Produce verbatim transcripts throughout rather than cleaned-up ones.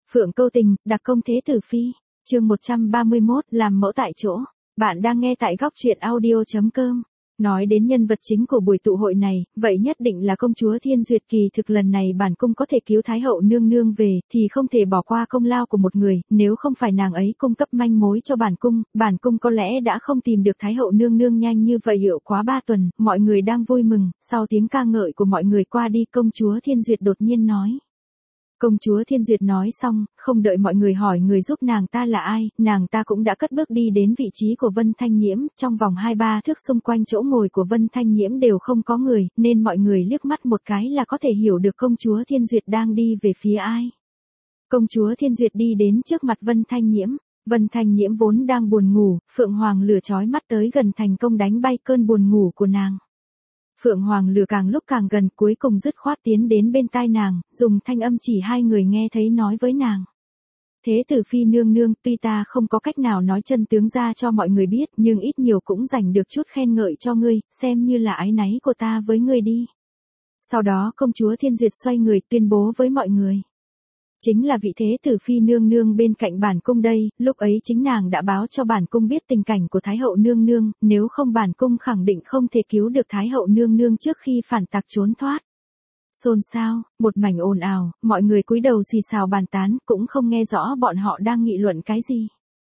Phượng Câu Tình, đặc công Thế Tử Phi, chương một trăm ba mươi mốt, làm mẫu tại chỗ. Bạn đang nghe tại góc truyện audio chấm com. Nói đến nhân vật chính của buổi tụ hội này, vậy nhất định là công chúa Thiên Duyệt. Kỳ thực lần này bản cung có thể cứu Thái hậu nương nương về, thì không thể bỏ qua công lao của một người, nếu không phải nàng ấy cung cấp manh mối cho bản cung, bản cung có lẽ đã không tìm được Thái hậu nương nương nhanh như vậy. Hiệu quá ba tuần, mọi người đang vui mừng, sau tiếng ca ngợi của mọi người qua đi, công chúa Thiên Duyệt đột nhiên nói. Công chúa Thiên Duyệt nói xong, không đợi mọi người hỏi người giúp nàng ta là ai, nàng ta cũng đã cất bước đi đến vị trí của Vân Thanh Nhiễm, trong vòng hai ba thước xung quanh chỗ ngồi của Vân Thanh Nhiễm đều không có người, nên mọi người liếc mắt một cái là có thể hiểu được công chúa Thiên Duyệt đang đi về phía ai. Công chúa Thiên Duyệt đi đến trước mặt Vân Thanh Nhiễm, Vân Thanh Nhiễm vốn đang buồn ngủ, Phượng Hoàng lửa chói mắt tới gần thành công đánh bay cơn buồn ngủ của nàng. Phượng Hoàng lửa càng lúc càng gần, cuối cùng dứt khoát tiến đến bên tai nàng, dùng thanh âm chỉ hai người nghe thấy nói với nàng. Thế Tử Phi nương nương, tuy ta không có cách nào nói chân tướng ra cho mọi người biết, nhưng ít nhiều cũng dành được chút khen ngợi cho ngươi, xem như là ái náy của ta với ngươi đi. Sau đó công chúa Thiên Duyệt xoay người tuyên bố với mọi người. Chính là vị Thế Tử Phi nương nương bên cạnh bản cung đây, lúc ấy chính nàng đã báo cho bản cung biết tình cảnh của Thái hậu nương nương, nếu không bản cung khẳng định không thể cứu được Thái hậu nương nương trước khi phản tặc trốn thoát. Xôn xao, một mảnh ồn ào, mọi người cúi đầu xì xào bàn tán, cũng không nghe rõ bọn họ đang nghị luận cái gì.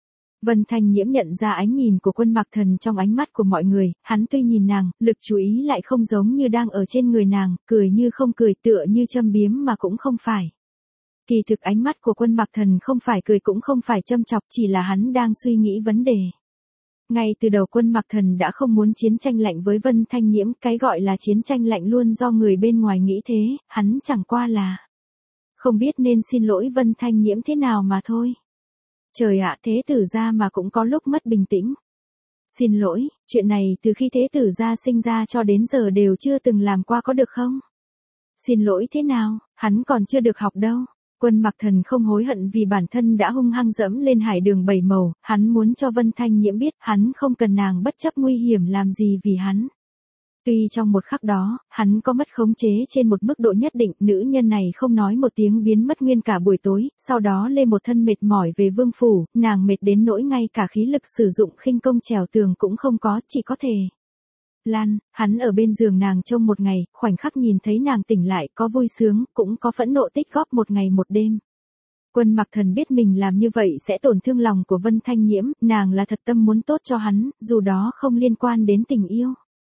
Vân Thanh Nhiễm nhận ra ánh nhìn của Quân Mặc Thần trong ánh mắt của mọi người, hắn tuy nhìn nàng, lực chú ý lại không giống như đang ở trên người nàng, cười như không cười, tựa như châm biếm mà cũng không phải. Kỳ thực ánh mắt của Quân Mặc Thần không phải cười cũng không phải châm chọc, chỉ là hắn đang suy nghĩ vấn đề. Ngay từ đầu Quân Mặc Thần đã không muốn chiến tranh lạnh với Vân Thanh Nhiễm, cái gọi là chiến tranh lạnh luôn do người bên ngoài nghĩ thế, hắn chẳng qua là không biết nên xin lỗi Vân Thanh Nhiễm thế nào mà thôi. Trời ạ, Thế Tử gia mà cũng có lúc mất bình tĩnh. Xin lỗi, chuyện này từ khi Thế Tử gia sinh ra cho đến giờ đều chưa từng làm qua, có được không? Xin lỗi thế nào, hắn còn chưa được học đâu. Quân Mặc Thần không hối hận vì bản thân đã hung hăng dẫm lên hải đường bảy màu, hắn muốn cho Vân Thanh Nhiễm biết hắn không cần nàng bất chấp nguy hiểm làm gì vì hắn. Tuy trong một khắc đó, hắn có mất khống chế trên một mức độ nhất định, nữ nhân này không nói một tiếng biến mất nguyên cả buổi tối, sau đó lê một thân mệt mỏi về vương phủ, nàng mệt đến nỗi ngay cả khí lực sử dụng khinh công trèo tường cũng không có, chỉ có thể Lan, hắn ở bên giường nàng trông một ngày, khoảnh khắc nhìn thấy nàng tỉnh lại, có vui sướng, cũng có phẫn nộ tích góp một ngày một đêm. Quân Mặc Thần biết mình làm như vậy sẽ tổn thương lòng của Vân Thanh Nhiễm, nàng là thật tâm muốn tốt cho hắn, dù đó không liên quan đến tình yêu.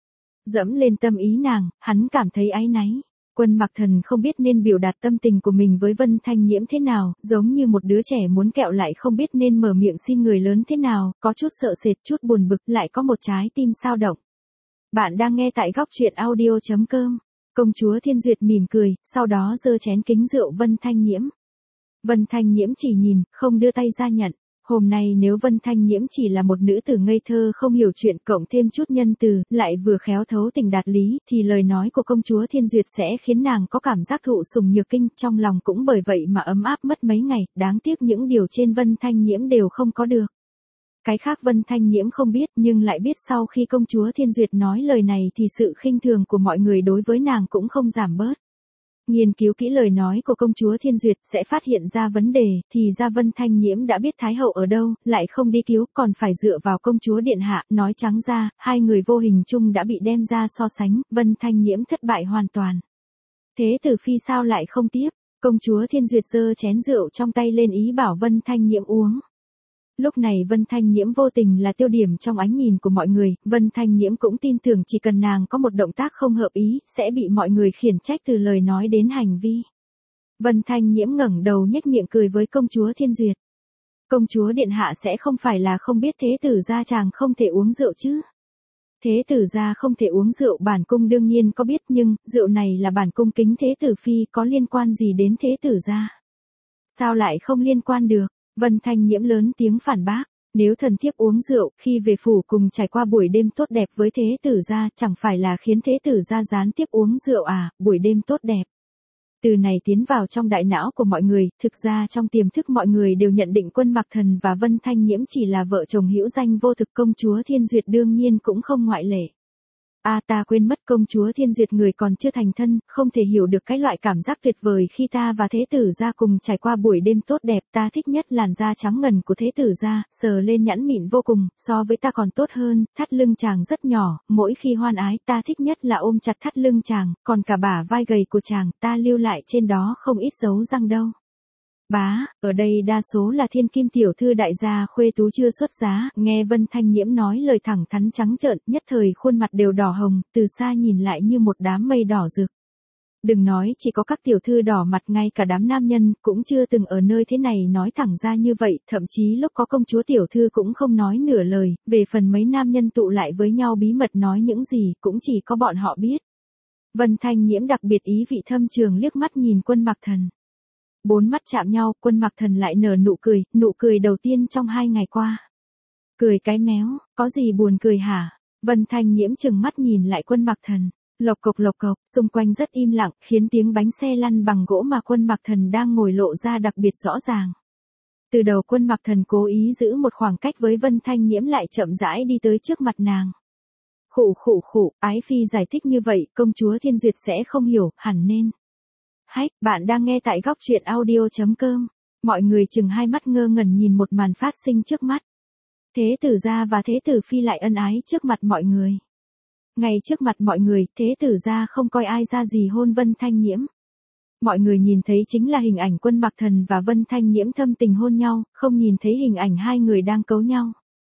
Dẫm lên tâm ý nàng, hắn cảm thấy áy náy. Quân Mặc Thần không biết nên biểu đạt tâm tình của mình với Vân Thanh Nhiễm thế nào, giống như một đứa trẻ muốn kẹo lại không biết nên mở miệng xin người lớn thế nào, có chút sợ sệt, chút buồn bực, lại có một trái tim sao động. Bạn đang nghe tại góc truyện audio chấm com. Công chúa Thiên Duyệt mỉm cười, sau đó giơ chén kính rượu Vân Thanh Nhiễm. Vân Thanh Nhiễm chỉ nhìn, không đưa tay ra nhận. Hôm nay nếu Vân Thanh Nhiễm chỉ là một nữ tử ngây thơ không hiểu chuyện, cộng thêm chút nhân từ, lại vừa khéo thấu tình đạt lý, thì lời nói của công chúa Thiên Duyệt sẽ khiến nàng có cảm giác thụ sủng nhược kinh, trong lòng cũng bởi vậy mà ấm áp mất mấy ngày, đáng tiếc những điều trên Vân Thanh Nhiễm đều không có được. Cái khác Vân Thanh Nhiễm không biết, nhưng lại biết sau khi công chúa Thiên Duyệt nói lời này thì sự khinh thường của mọi người đối với nàng cũng không giảm bớt. Nghiên cứu kỹ lời nói của công chúa Thiên Duyệt sẽ phát hiện ra vấn đề, thì ra Vân Thanh Nhiễm đã biết Thái hậu ở đâu, lại không đi cứu, còn phải dựa vào công chúa điện hạ, nói trắng ra, hai người vô hình chung đã bị đem ra so sánh, Vân Thanh Nhiễm thất bại hoàn toàn. Thế Tử Phi sao lại không tiếp? Công chúa Thiên Duyệt giơ chén rượu trong tay lên ý bảo Vân Thanh Nhiễm uống. Lúc này Vân Thanh Nhiễm vô tình là tiêu điểm trong ánh nhìn của mọi người, Vân Thanh Nhiễm cũng tin tưởng chỉ cần nàng có một động tác không hợp ý, sẽ bị mọi người khiển trách từ lời nói đến hành vi. Vân Thanh Nhiễm ngẩng đầu nhếch miệng cười với công chúa Thiên Duyệt. Công chúa điện hạ sẽ không phải là không biết Thế Tử gia chàng không thể uống rượu chứ? Thế Tử gia không thể uống rượu bản cung đương nhiên có biết, nhưng rượu này là bản cung kính Thế Tử Phi, có liên quan gì đến Thế Tử gia? Sao lại không liên quan được? Vân Thanh Nhiễm lớn tiếng phản bác, nếu thần thiếp uống rượu, khi về phủ cùng trải qua buổi đêm tốt đẹp với Thế Tử gia, chẳng phải là khiến Thế Tử gia gián tiếp uống rượu à, buổi đêm tốt đẹp. Từ này tiến vào trong đại não của mọi người, thực ra trong tiềm thức mọi người đều nhận định Quân Mặc Thần và Vân Thanh Nhiễm chỉ là vợ chồng hữu danh vô thực, công chúa Thiên Duyệt đương nhiên cũng không ngoại lệ. A ta quên mất công chúa Thiên Duyệt người còn chưa thành thân, không thể hiểu được cái loại cảm giác tuyệt vời khi ta và thế tử gia cùng trải qua buổi đêm tốt đẹp. Ta thích nhất làn da trắng ngần của thế tử gia, sờ lên nhẵn mịn vô cùng, so với ta còn tốt hơn, thắt lưng chàng rất nhỏ, mỗi khi hoan ái ta thích nhất là ôm chặt thắt lưng chàng, còn cả bả vai gầy của chàng, ta lưu lại trên đó không ít dấu răng đâu. Bá, ở đây đa số là thiên kim tiểu thư đại gia khuê tú chưa xuất giá, nghe Vân Thanh Nhiễm nói lời thẳng thắn trắng trợn, nhất thời khuôn mặt đều đỏ hồng, từ xa nhìn lại như một đám mây đỏ rực. Đừng nói chỉ có các tiểu thư đỏ mặt, ngay cả đám nam nhân cũng chưa từng ở nơi thế này nói thẳng ra như vậy, thậm chí lúc có công chúa tiểu thư cũng không nói nửa lời, về phần mấy nam nhân tụ lại với nhau bí mật nói những gì cũng chỉ có bọn họ biết. Vân Thanh Nhiễm đặc biệt ý vị thâm trường liếc mắt nhìn Quân Mặc Thần. Bốn mắt chạm nhau, Quân Mặc Thần lại nở nụ cười, nụ cười đầu tiên trong hai ngày qua. Cười cái méo, có gì buồn cười hả? Vân Thanh Nhiễm chừng mắt nhìn lại Quân Mặc Thần. Lộc cộc lộc cộc, xung quanh rất im lặng, khiến tiếng bánh xe lăn bằng gỗ mà Quân Mặc Thần đang ngồi lộ ra đặc biệt rõ ràng. Từ đầu Quân Mặc Thần cố ý giữ một khoảng cách với Vân Thanh Nhiễm, lại chậm rãi đi tới trước mặt nàng. Khụ khụ khụ, ái phi giải thích như vậy, công chúa Thiên Duyệt sẽ không hiểu, hẳn nên. Hách, bạn đang nghe tại góc truyện audio chấm com. Mọi người chừng hai mắt ngơ ngẩn nhìn một màn phát sinh trước mắt. Thế tử gia và thế tử phi lại ân ái trước mặt mọi người. Ngay trước mặt mọi người, thế tử gia không coi ai ra gì hôn Vân Thanh Nhiễm. Mọi người nhìn thấy chính là hình ảnh Quân Mặc Thần và Vân Thanh Nhiễm thâm tình hôn nhau, không nhìn thấy hình ảnh hai người đang cấu nhau.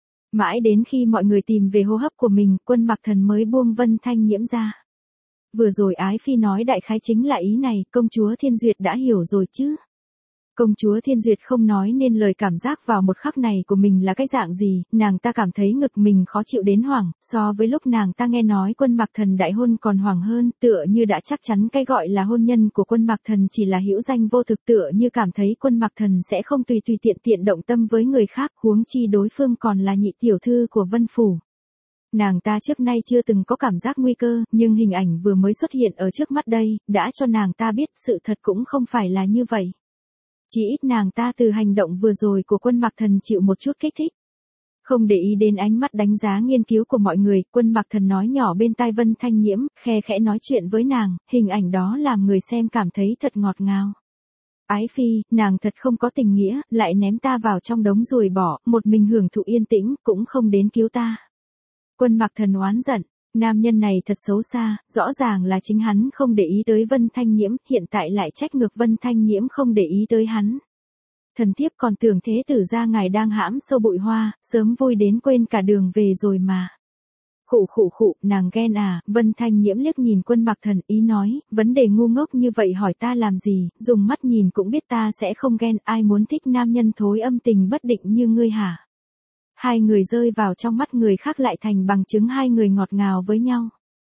Mãi đến khi mọi người tìm về hô hấp của mình, Quân Mặc Thần mới buông Vân Thanh Nhiễm ra. Vừa rồi ái phi nói đại khái chính là ý này, công chúa Thiên Duyệt đã hiểu rồi chứ. Công chúa Thiên Duyệt không nói nên lời cảm giác vào một khắc này của mình là cái dạng gì, nàng ta cảm thấy ngực mình khó chịu đến hoảng, so với lúc nàng ta nghe nói Quân Mặc Thần đại hôn còn hoảng hơn, tựa như đã chắc chắn cái gọi là hôn nhân của Quân Mặc Thần chỉ là hữu danh vô thực, tựa như cảm thấy Quân Mặc Thần sẽ không tùy tùy tiện tiện động tâm với người khác, huống chi đối phương còn là nhị tiểu thư của Vân Phủ. Nàng ta trước nay chưa từng có cảm giác nguy cơ, nhưng hình ảnh vừa mới xuất hiện ở trước mắt đây, đã cho nàng ta biết sự thật cũng không phải là như vậy. Chỉ ít nàng ta từ hành động vừa rồi của Quân Mặc Thần chịu một chút kích thích. Không để ý đến ánh mắt đánh giá nghiên cứu của mọi người, Quân Mặc Thần nói nhỏ bên tai Vân Thanh Nhiễm, khe khẽ nói chuyện với nàng, hình ảnh đó làm người xem cảm thấy thật ngọt ngào. Ái phi, nàng thật không có tình nghĩa, lại ném ta vào trong đống ruồi bỏ, một mình hưởng thụ yên tĩnh, cũng không đến cứu ta. Quân Mặc Thần oán giận, nam nhân này thật xấu xa, rõ ràng là chính hắn không để ý tới Vân Thanh Nhiễm, hiện tại lại trách ngược Vân Thanh Nhiễm không để ý tới hắn. Thần thiếp còn tưởng thế tử gia ngài đang hãm sâu bụi hoa, sớm vui đến quên cả đường về rồi mà. Khụ khụ khụ, nàng ghen à? Vân Thanh Nhiễm liếc nhìn Quân Mặc Thần, ý nói, vấn đề ngu ngốc như vậy hỏi ta làm gì, dùng mắt nhìn cũng biết ta sẽ không ghen, ai muốn thích nam nhân thối âm tình bất định như ngươi hả? Hai người rơi vào trong mắt người khác lại thành bằng chứng hai người ngọt ngào với nhau.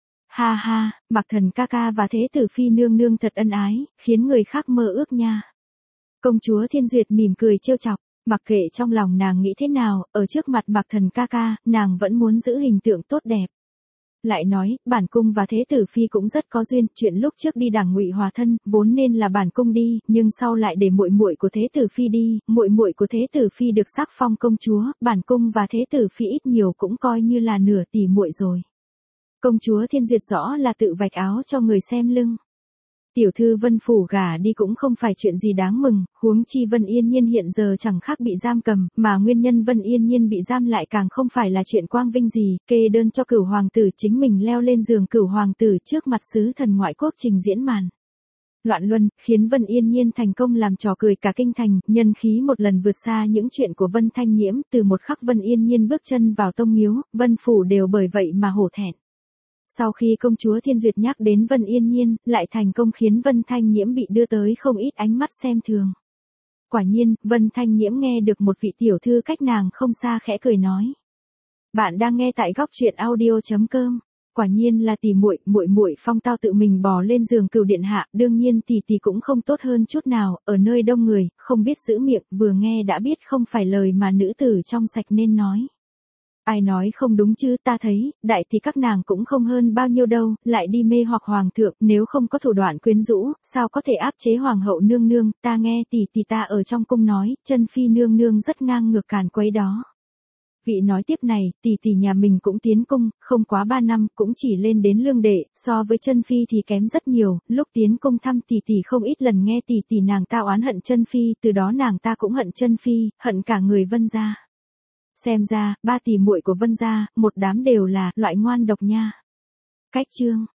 Ha ha, Mặc Thần ca ca và thế tử phi nương nương thật ân ái, khiến người khác mơ ước nha. Công chúa Thiên Duyệt mỉm cười trêu chọc, mặc kệ trong lòng nàng nghĩ thế nào, ở trước mặt Mặc Thần ca ca, nàng vẫn muốn giữ hình tượng tốt đẹp. Lại nói, bản cung và thế tử phi cũng rất có duyên, chuyện lúc trước đi đằng Ngụy hòa thân, vốn nên là bản cung đi, nhưng sau lại để muội muội của thế tử phi đi, muội muội của thế tử phi được sắc phong công chúa, bản cung và thế tử phi ít nhiều cũng coi như là nửa tỷ muội rồi. Công chúa Thiên Duyệt rõ là tự vạch áo cho người xem lưng. Tiểu thư Vân Phủ gả đi cũng không phải chuyện gì đáng mừng, huống chi Vân Yên Nhiên hiện giờ chẳng khác bị giam cầm, mà nguyên nhân Vân Yên Nhiên bị giam lại càng không phải là chuyện quang vinh gì, kê đơn cho cửu hoàng tử chính mình leo lên giường cửu hoàng tử trước mặt sứ thần ngoại quốc trình diễn màn. Loạn luân, khiến Vân Yên Nhiên thành công làm trò cười cả kinh thành, nhân khí một lần vượt xa những chuyện của Vân Thanh Nhiễm, từ một khắc Vân Yên Nhiên bước chân vào tông miếu, Vân Phủ đều bởi vậy mà hổ thẹn. Sau khi công chúa Thiên Duyệt nhắc đến Vân Yên Nhiên, lại thành công khiến Vân Thanh Nhiễm bị đưa tới không ít ánh mắt xem thường. Quả nhiên, Vân Thanh Nhiễm nghe được một vị tiểu thư cách nàng không xa khẽ cười nói. Bạn đang nghe tại góc truyện audio chấm com. Quả nhiên là tỷ muội, muội muội phong tao tự mình bò lên giường cửu điện hạ, đương nhiên tỷ tỷ cũng không tốt hơn chút nào, ở nơi đông người, không biết giữ miệng, vừa nghe đã biết không phải lời mà nữ tử trong sạch nên nói. Ai nói không đúng chứ, ta thấy, đại thì các nàng cũng không hơn bao nhiêu đâu, lại đi mê hoặc hoàng thượng, nếu không có thủ đoạn quyến rũ, sao có thể áp chế hoàng hậu nương nương, ta nghe tỷ tỷ ta ở trong cung nói, chân phi nương nương rất ngang ngược càn quấy đó. Vị nói tiếp này, tỷ tỷ nhà mình cũng tiến cung, không quá ba năm, cũng chỉ lên đến lương đệ, so với chân phi thì kém rất nhiều, lúc tiến cung thăm tỷ tỷ không ít lần nghe tỷ tỷ nàng ta oán hận chân phi, từ đó nàng ta cũng hận chân phi, hận cả người Vân gia. Xem ra, ba tỷ muội của Vân gia, một đám đều là loại ngoan độc nha. Cách chương